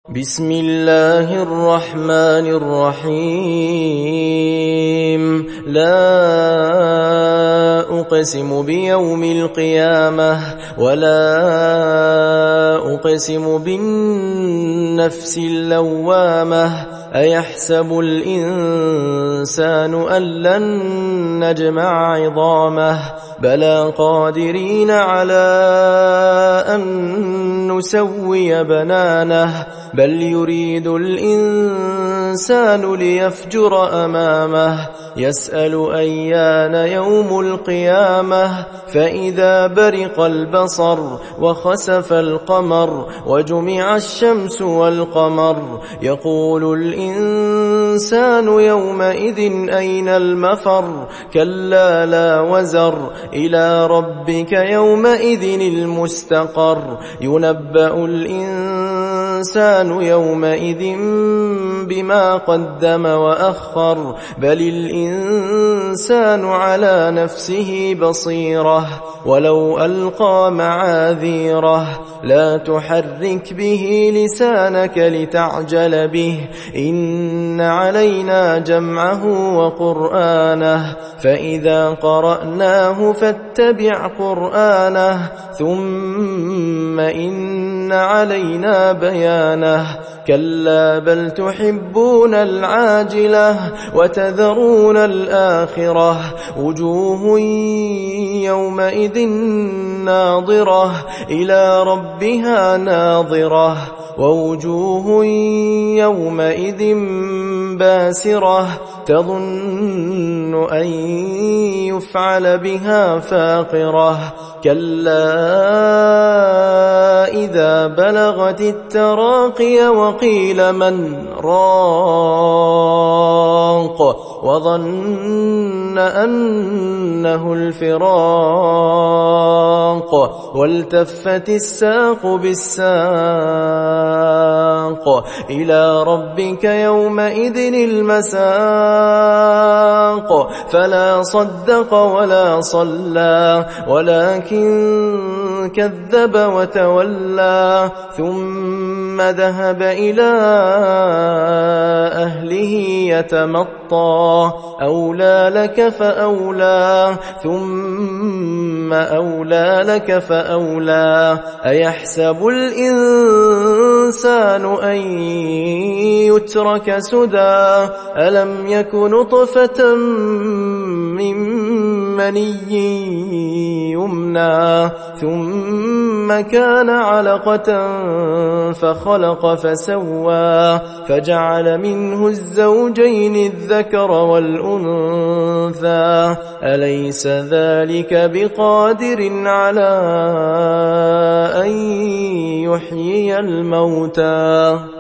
بسم الله الرحمن الرحيم لا أقسم بيوم القيامة ولا أقسم بالنفس اللوامة أيحسب الإنسان أن لن نجمع عظامه بلى قادرين على أن نسوي بنانه بل يريد الإنسان ليفجر أمامه يسأل أيان يوم القيامة فإذا برق البصر وخسف القمر وجمع الشمس والقمر يقول الإنسان يومئذ أين المفر كلا لا وزر إلى ربك يومئذ المستقر ينبأ الإنسان يومئذ بما قدم وأخر بل الإنسان على نفسه بصيرة ولو ألقى معاذيره لا تحرك به لسانك لتعجل به إن علينا جمعه وقرآنه فإذا قرأناه فاتبع قرآنه ثم إن علينا بيانه كلا بل تحبون العاجلة وتذرون الآخرة وجوه يومئذ ناظرة إلى ربها ناظرة ووجوه يومئذ باسرة تظن أن يفعل بها فاقرة كلا إذا بلغت التراقي وقيل من راق وظن أنه الفراق والتفت الساق بالساق إلى ربك يومئذ المساق فلا صدق ولا صلى ولكن كذب وتولى ثم ذهب إلى أهله يتمطى أولى لك فأولى ثم أولى لك فأولى أيحسب الإنسان أن يترك سدى ألم يك نطفة من مني يمنى ثم كان علقة فخلق فسوى فجعل منه الزوجين الذكر والأنثى أليس ذلك بقادر على أن يحيي الموتى